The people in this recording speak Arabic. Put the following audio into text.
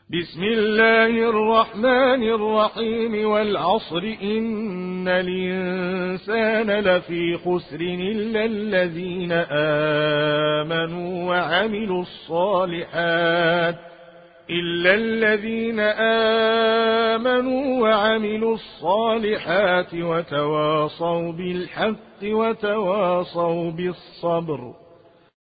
بسم الله الرحمن الرحيم والعصر إن الإنسان لفي خسر إلا الذين آمنوا وعملوا الصالحات وتواصوا بالحق وتواصوا بالصبر.